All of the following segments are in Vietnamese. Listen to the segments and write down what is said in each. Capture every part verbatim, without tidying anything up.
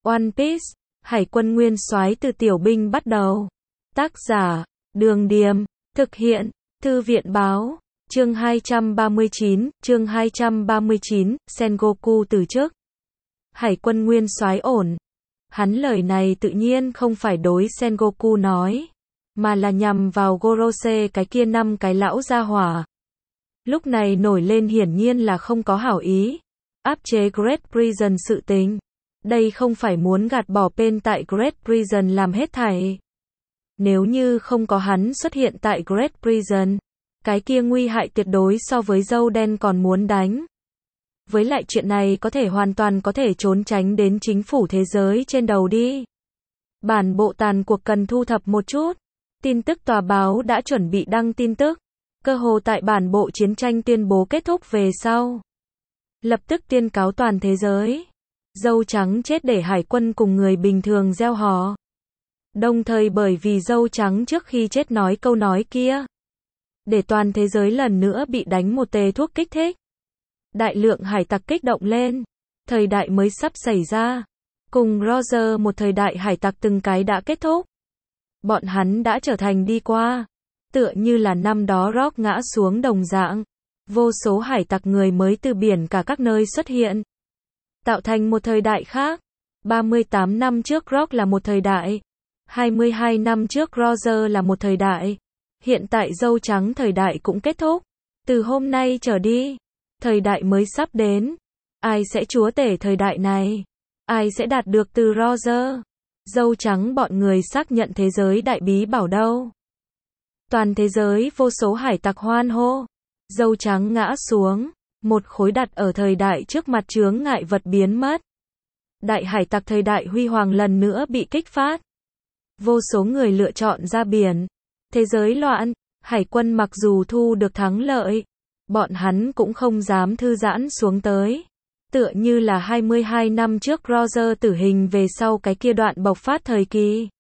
One Piece, Hải quân nguyên soái từ tiểu binh bắt đầu. Tác giả, Đường Điềm, thực hiện, Thư viện báo, chương hai trăm ba mươi chín, chương hai trăm ba mươi chín, Sengoku từ chức. Hải quân nguyên soái ổn. Hắn lời này tự nhiên không phải đối Sengoku nói, mà là nhằm vào Gorose cái kia năm cái lão gia hỏa. Lúc này nổi lên hiển nhiên là không có hảo ý, áp chế Great Prison sự tình. Đây không phải muốn gạt bỏ Pain tại Great Prison làm hết thảy. Nếu như không có hắn xuất hiện tại Great Prison, cái kia nguy hại tuyệt đối so với dâu đen còn muốn đánh. Với lại chuyện này có thể hoàn toàn có thể trốn tránh đến chính phủ thế giới trên đầu đi. Bản bộ tàn cuộc cần thu thập một chút. Tin tức tòa báo đã chuẩn bị đăng tin tức. Cơ hồ tại bản bộ chiến tranh tuyên bố kết thúc về sau. Lập tức tuyên cáo toàn thế giới. Dâu trắng chết để hải quân cùng người bình thường gieo hò. Đồng thời bởi vì dâu trắng trước khi chết nói câu nói kia. Để toàn thế giới lần nữa bị đánh một tê thuốc kích thích. Đại lượng hải tặc kích động lên. Thời đại mới sắp xảy ra. Cùng Roger một thời đại hải tặc từng cái đã kết thúc. Bọn hắn đã trở thành đi qua. Tựa như là năm đó Rock ngã xuống đồng dạng. Vô số hải tặc người mới từ biển cả các nơi xuất hiện. Tạo thành một thời đại khác. ba mươi tám năm trước Rock là một thời đại. hai mươi hai năm trước Roger là một thời đại. Hiện tại dâu trắng thời đại cũng kết thúc. Từ hôm nay trở đi, thời đại mới sắp đến. Ai sẽ chúa tể thời đại này? Ai sẽ đạt được từ Roger? Dâu trắng bọn người xác nhận thế giới đại bí bảo đâu? Toàn thế giới vô số hải tặc hoan hô. Dâu trắng ngã xuống. Một khối đặt ở thời đại trước mặt chướng ngại vật biến mất. Đại hải tặc thời đại huy hoàng lần nữa bị kích phát. Vô số người lựa chọn ra biển. Thế giới loạn. Hải quân mặc dù thu được thắng lợi, bọn hắn cũng không dám thư giãn xuống tới. Tựa như là hai mươi hai năm trước Roger tử hình về sau cái kia đoạn bộc phát thời kỳ.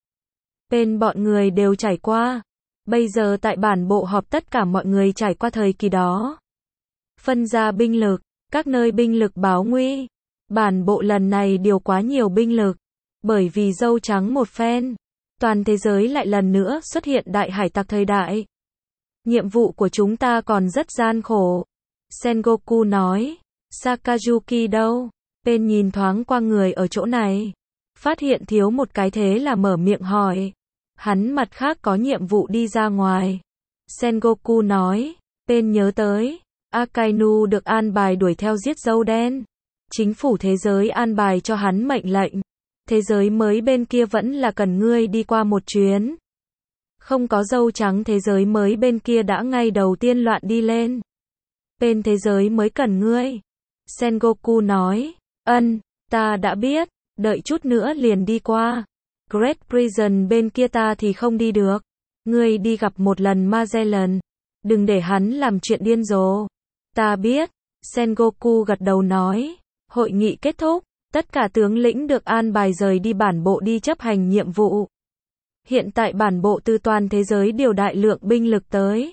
Bên bọn người đều trải qua. Bây giờ tại bản bộ họp tất cả mọi người trải qua thời kỳ đó. Phân ra binh lực, các nơi binh lực báo nguy. Bản bộ lần này điều quá nhiều binh lực. Bởi vì dâu trắng một phen. Toàn thế giới lại lần nữa xuất hiện đại hải tặc thời đại. Nhiệm vụ của chúng ta còn rất gian khổ. Sengoku nói. Sakazuki đâu? Pain nhìn thoáng qua người ở chỗ này. Phát hiện thiếu một cái thế là mở miệng hỏi. Hắn mặt khác có nhiệm vụ đi ra ngoài. Sengoku nói. Pain nhớ tới. Akainu được an bài đuổi theo giết dâu đen. Chính phủ thế giới an bài cho hắn mệnh lệnh. Thế giới mới bên kia vẫn là cần ngươi đi qua một chuyến. Không có dâu trắng thế giới mới bên kia đã ngay đầu tiên loạn đi lên. Bên thế giới mới cần ngươi. Sengoku nói. Ân, ta đã biết, đợi chút nữa liền đi qua. Great Prison bên kia ta thì không đi được. Ngươi đi gặp một lần Magellan. Đừng để hắn làm chuyện điên rồ. Ta biết. Sengoku gật đầu nói. Hội nghị kết thúc. Tất cả tướng lĩnh được an bài rời đi bản bộ đi chấp hành nhiệm vụ. Hiện tại bản bộ từ toàn thế giới điều đại lượng binh lực tới.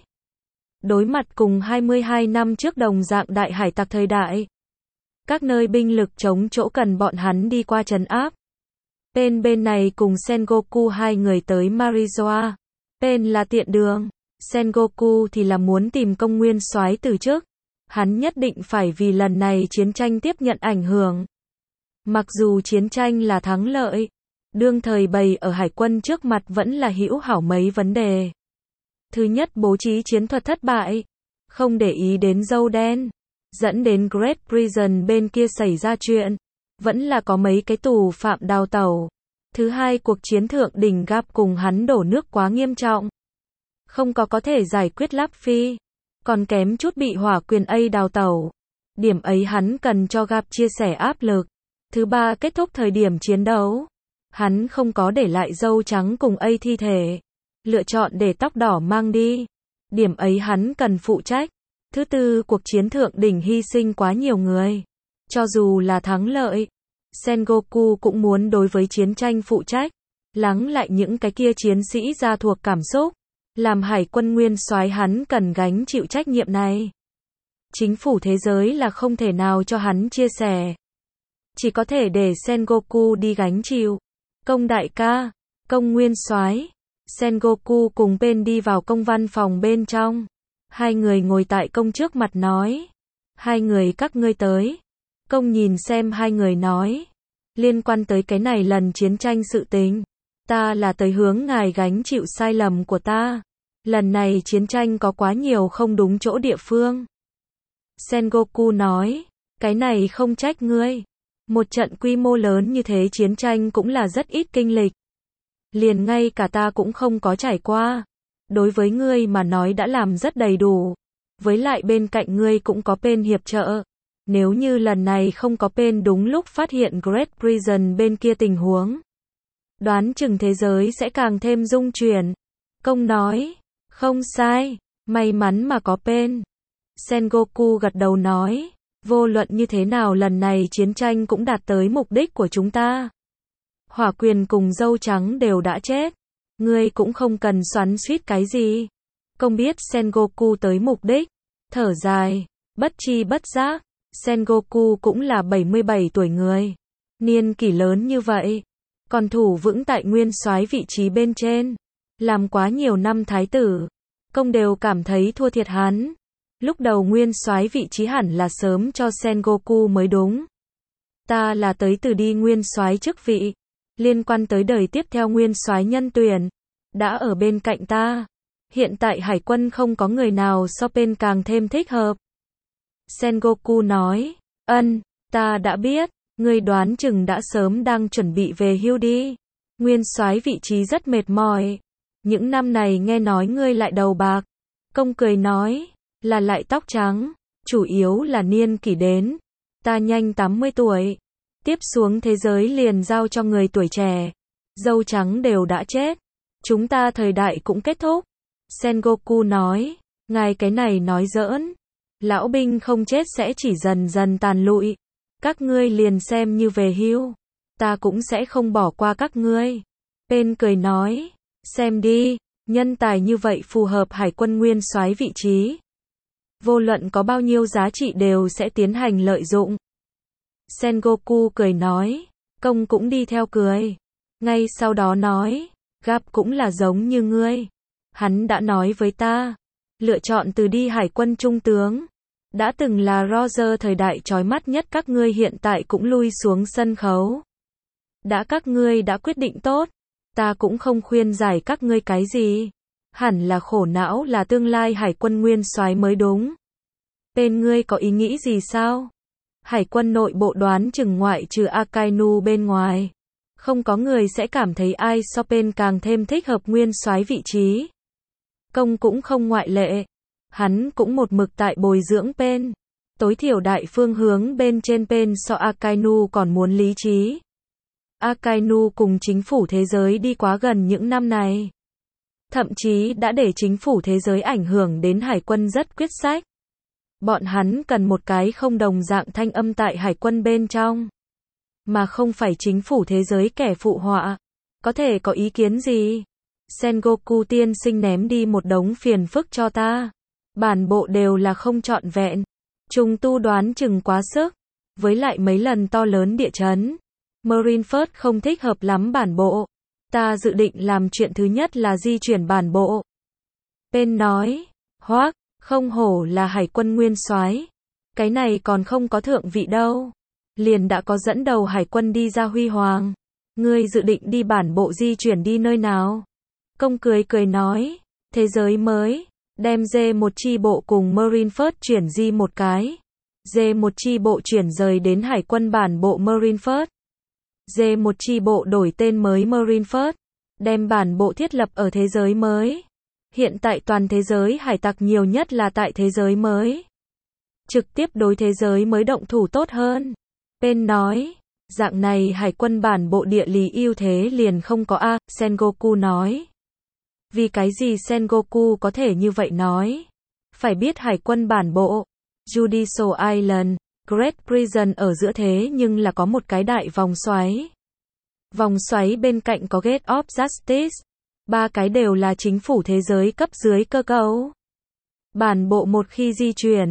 Đối mặt cùng hai mươi hai năm trước đồng dạng đại hải tặc thời đại. Các nơi binh lực chống chỗ cần bọn hắn đi qua trấn áp. Pain bên này cùng Sengoku hai người tới Marizoa. Pain là tiện đường. Sengoku thì là muốn tìm công nguyên soái từ chức. Hắn nhất định phải vì lần này chiến tranh tiếp nhận ảnh hưởng. Mặc dù chiến tranh là thắng lợi, đương thời bày ở hải quân trước mặt vẫn là hữu hảo mấy vấn đề. Thứ nhất, bố trí chiến thuật thất bại, không để ý đến dâu đen, dẫn đến Great Prison bên kia xảy ra chuyện, vẫn là có mấy cái tù phạm đào tẩu. Thứ hai, cuộc chiến thượng đỉnh Gap cùng hắn đổ nước quá nghiêm trọng, không có có thể giải quyết Luffy, còn kém chút bị hỏa quyền A đào tẩu. Điểm ấy hắn cần cho Gap chia sẻ áp lực. Thứ ba, kết thúc thời điểm chiến đấu, hắn không có để lại dâu trắng cùng A thi thể, lựa chọn để tóc đỏ mang đi. Điểm ấy hắn cần phụ trách. Thứ tư, cuộc chiến thượng đỉnh hy sinh quá nhiều người. Cho dù là thắng lợi, Sengoku cũng muốn đối với chiến tranh phụ trách, lắng lại những cái kia chiến sĩ ra thuộc cảm xúc. Làm hải quân nguyên soái hắn cần gánh chịu trách nhiệm này. Chính phủ thế giới là không thể nào cho hắn chia sẻ. chỉ có thể để Sengoku đi gánh chịu. Công đại ca, Công nguyên soái. Sengoku cùng Pen đi vào công văn phòng bên trong. Hai người ngồi tại công trước mặt nói. Hai người các ngươi tới. Công nhìn xem hai người nói. Liên quan tới cái này lần chiến tranh sự tình. Ta là tới hướng ngài gánh chịu sai lầm của ta. Lần này chiến tranh có quá nhiều không đúng chỗ địa phương. Sengoku nói. Cái này không trách ngươi. Một trận quy mô lớn như thế chiến tranh cũng là rất ít kinh lịch. Liền ngay cả ta cũng không có trải qua. Đối với ngươi mà nói đã làm rất đầy đủ. Với lại bên cạnh ngươi cũng có Pen hiệp trợ. Nếu như lần này không có Pen đúng lúc phát hiện Great Prison bên kia tình huống. Đoán chừng thế giới sẽ càng thêm rung chuyển. Công nói. Không sai. May mắn mà có Pen. Sengoku gật đầu nói. Vô luận như thế nào lần này chiến tranh cũng đạt tới mục đích của chúng ta. Hỏa Quyền cùng Dâu Trắng đều đã chết. Ngươi cũng không cần xoắn xuýt cái gì. Công biết Sengoku tới mục đích. Thở dài. Bất chi bất giác. Sengoku cũng là bảy mươi bảy tuổi người. Niên kỷ lớn như vậy. Còn thủ vững tại nguyên soái vị trí bên trên. Làm quá nhiều năm thái tử. Công đều cảm thấy thua thiệt hắn. Lúc đầu nguyên soái vị trí hẳn là sớm cho Sengoku mới đúng. Ta là tới từ đi nguyên soái chức vị. Liên quan tới đời tiếp theo nguyên soái nhân tuyển. Đã ở bên cạnh ta. Hiện tại hải quân không có người nào so Pen càng thêm thích hợp. Sengoku nói. Ân, ta đã biết. Ngươi đoán chừng đã sớm đang chuẩn bị về hưu đi. Nguyên soái vị trí rất mệt mỏi. Những năm này nghe nói ngươi lại đầu bạc. Công cười nói. Là lại tóc trắng. Chủ yếu là niên kỷ đến. Ta nhanh tám mươi tuổi. Tiếp xuống thế giới liền giao cho người tuổi trẻ. Dâu trắng đều đã chết. Chúng ta thời đại cũng kết thúc. Sengoku nói. Ngài cái này nói giỡn. Lão binh không chết sẽ chỉ dần dần tàn lụi. Các ngươi liền xem như về hưu. Ta cũng sẽ không bỏ qua các ngươi. Pen cười nói. Xem đi. Nhân tài như vậy phù hợp hải quân nguyên soái vị trí. Vô luận có bao nhiêu giá trị đều sẽ tiến hành lợi dụng. Sengoku cười nói. Công cũng đi theo cười. Ngay sau đó nói. Gap cũng là giống như ngươi. Hắn đã nói với ta. Lựa chọn từ đi hải quân trung tướng. Đã từng là Roger thời đại chói mắt nhất các ngươi hiện tại cũng lui xuống sân khấu. Đã các ngươi đã quyết định tốt. Ta cũng không khuyên giải các ngươi cái gì. Hẳn là khổ não là tương lai hải quân nguyên soái mới đúng. Bên ngươi có ý nghĩ gì sao? Hải quân nội bộ đoán chừng ngoại trừ Akainu bên ngoài. Không có người sẽ cảm thấy ai so Pen càng thêm thích hợp nguyên soái vị trí. Công cũng không ngoại lệ. Hắn cũng một mực tại bồi dưỡng Pen. Tối thiểu đại phương hướng bên trên Pen so Akainu còn muốn lý trí. Akainu cùng chính phủ thế giới đi quá gần những năm này. Thậm chí đã để chính phủ thế giới ảnh hưởng đến hải quân rất quyết sách. Bọn hắn cần một cái không đồng dạng thanh âm tại hải quân bên trong. Mà không phải chính phủ thế giới kẻ phụ họa. Có thể có ý kiến gì? Sengoku tiên sinh ném đi một đống phiền phức cho ta. Bản bộ đều là không trọn vẹn. Trùng tu đoán chừng quá sức. Với lại mấy lần to lớn địa chấn. Marineford không thích hợp lắm bản bộ. Ta dự định làm chuyện thứ nhất là di chuyển bản bộ. Pen nói. Hoác, không hổ là hải quân nguyên soái. Cái này còn không có thượng vị đâu. Liền đã có dẫn đầu hải quân đi ra huy hoàng. Ngươi dự định đi bản bộ di chuyển đi nơi nào? Công cười cười nói. Thế giới mới. Đem dê một chi bộ cùng Marineford chuyển di một cái. dê một chi bộ chuyển rời đến hải quân bản bộ Marineford. dê một chi bộ đổi tên mới Marineford. Đem bản bộ thiết lập ở thế giới mới. Hiện tại toàn thế giới hải tặc nhiều nhất là tại thế giới mới. Trực tiếp đối thế giới mới động thủ tốt hơn. Pen nói. Dạng này hải quân bản bộ địa lý ưu thế liền không có a. Sengoku nói. Vì cái gì Sengoku có thể như vậy nói? Phải biết hải quân bản bộ. Judicial Island. Great Prison ở giữa thế nhưng là có một cái đại vòng xoáy. Vòng xoáy bên cạnh có Gate of Justice. Ba cái đều là chính phủ thế giới cấp dưới cơ cấu. Bản bộ một khi di chuyển,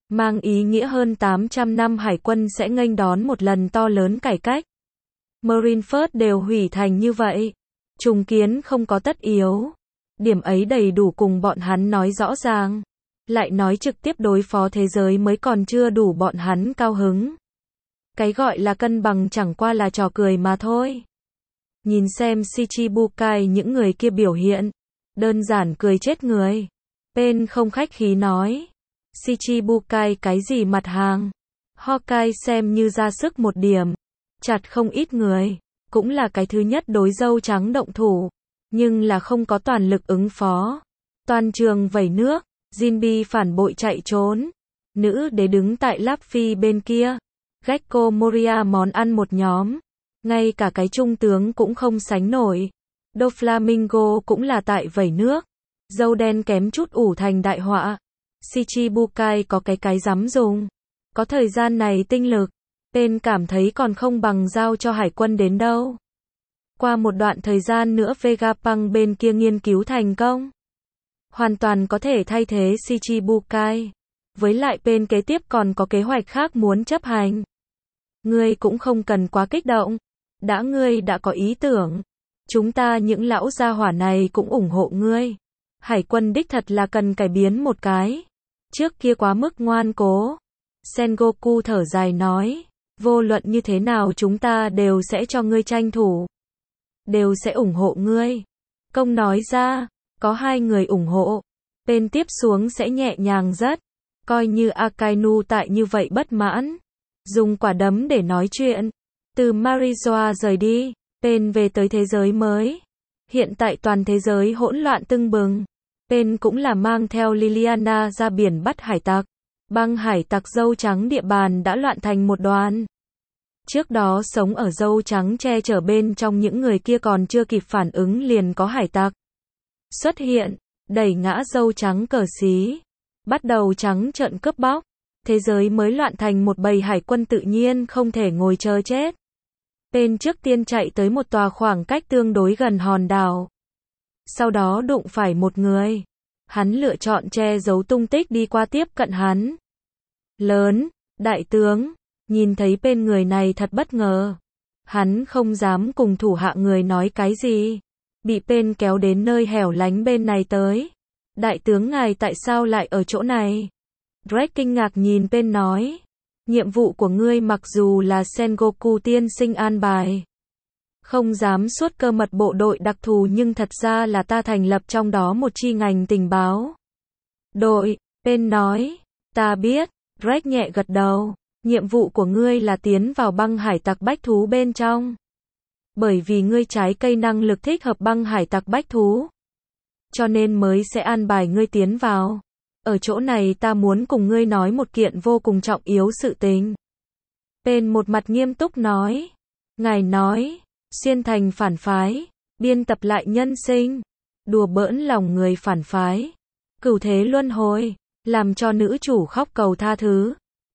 mang ý nghĩa hơn tám trăm năm hải quân sẽ nghênh đón một lần to lớn cải cách. Marineford đều hủy thành như vậy. Trùng kiến không có tất yếu. Điểm ấy đầy đủ cùng bọn hắn nói rõ ràng. Lại nói trực tiếp đối phó thế giới mới còn chưa đủ bọn hắn cao hứng. Cái gọi là cân bằng chẳng qua là trò cười mà thôi. Nhìn xem Shichibukai những người kia biểu hiện. Đơn giản cười chết người. Pen không khách khí nói. Shichibukai cái gì mặt hàng. Hawkeye xem như ra sức một điểm. Chặt không ít người. Cũng là cái thứ nhất đối dâu trắng động thủ. Nhưng là không có toàn lực ứng phó. Toàn trường vẩy nước. Jinbe phản bội chạy trốn. Nữ đế đứng tại Laffy bên kia. Gecko Moria món ăn một nhóm. Ngay cả cái trung tướng cũng không sánh nổi. Doflamingo cũng là tại vẩy nước. Dâu đen kém chút ủ thành đại họa. Shichibukai có cái cái dám dùng. Có thời gian này tinh lực. Pen cảm thấy còn không bằng giao cho hải quân đến đâu. Qua một đoạn thời gian nữa Vegapunk bên kia nghiên cứu thành công. Hoàn toàn có thể thay thế Shichibukai. Với lại bên kế tiếp còn có kế hoạch khác muốn chấp hành. Ngươi cũng không cần quá kích động. Đã ngươi đã có ý tưởng. Chúng ta những lão gia hỏa này cũng ủng hộ ngươi. Hải quân đích thật là cần cải biến một cái. Trước kia quá mức ngoan cố. Sengoku thở dài nói. Vô luận như thế nào chúng ta đều sẽ cho ngươi tranh thủ. Đều sẽ ủng hộ ngươi. Công nói ra. Có hai người ủng hộ. Bên tiếp xuống sẽ nhẹ nhàng rất. Coi như Akainu tại như vậy bất mãn. Dùng quả đấm để nói chuyện. Từ Marizoa rời đi. Pen về tới thế giới mới. Hiện tại toàn thế giới hỗn loạn tưng bừng. Pen cũng là mang theo Liliana ra biển bắt hải tặc. Băng hải tặc dâu trắng địa bàn đã loạn thành một đoàn. Trước đó sống ở dâu trắng che chở bên trong những người kia còn chưa kịp phản ứng liền có hải tặc xuất hiện, đẩy ngã dâu trắng cờ xí. Bắt đầu trắng trợn cướp bóc. Thế giới mới loạn thành một bầy hải quân tự nhiên không thể ngồi chờ chết. Pen trước tiên chạy tới một tòa khoảng cách tương đối gần hòn đảo. Sau đó đụng phải một người. Hắn lựa chọn che giấu tung tích đi qua tiếp cận hắn. Lớn, đại tướng, nhìn thấy Pen người này thật bất ngờ. Hắn không dám cùng thủ hạ người nói cái gì. Bị Pen kéo đến nơi hẻo lánh bên này tới. Đại tướng ngài tại sao lại ở chỗ này? Drake kinh ngạc nhìn Pen nói. Nhiệm vụ của ngươi mặc dù là Sengoku tiên sinh an bài. Không dám suốt cơ mật bộ đội đặc thù nhưng thật ra là ta thành lập trong đó một chi ngành tình báo. Đội, Pen nói. Ta biết, Drake nhẹ gật đầu. Nhiệm vụ của ngươi là tiến vào băng hải tặc bách thú bên trong. Bởi vì ngươi trái cây năng lực thích hợp băng hải tặc bách thú. Cho nên mới sẽ an bài ngươi tiến vào. Ở chỗ này ta muốn cùng ngươi nói một kiện vô cùng trọng yếu sự tình. Pen một mặt nghiêm túc nói. Ngài nói, xuyên thành phản phái, biên tập lại nhân sinh, đùa bỡn lòng người phản phái, cửu thế luân hồi, làm cho nữ chủ khóc cầu tha thứ.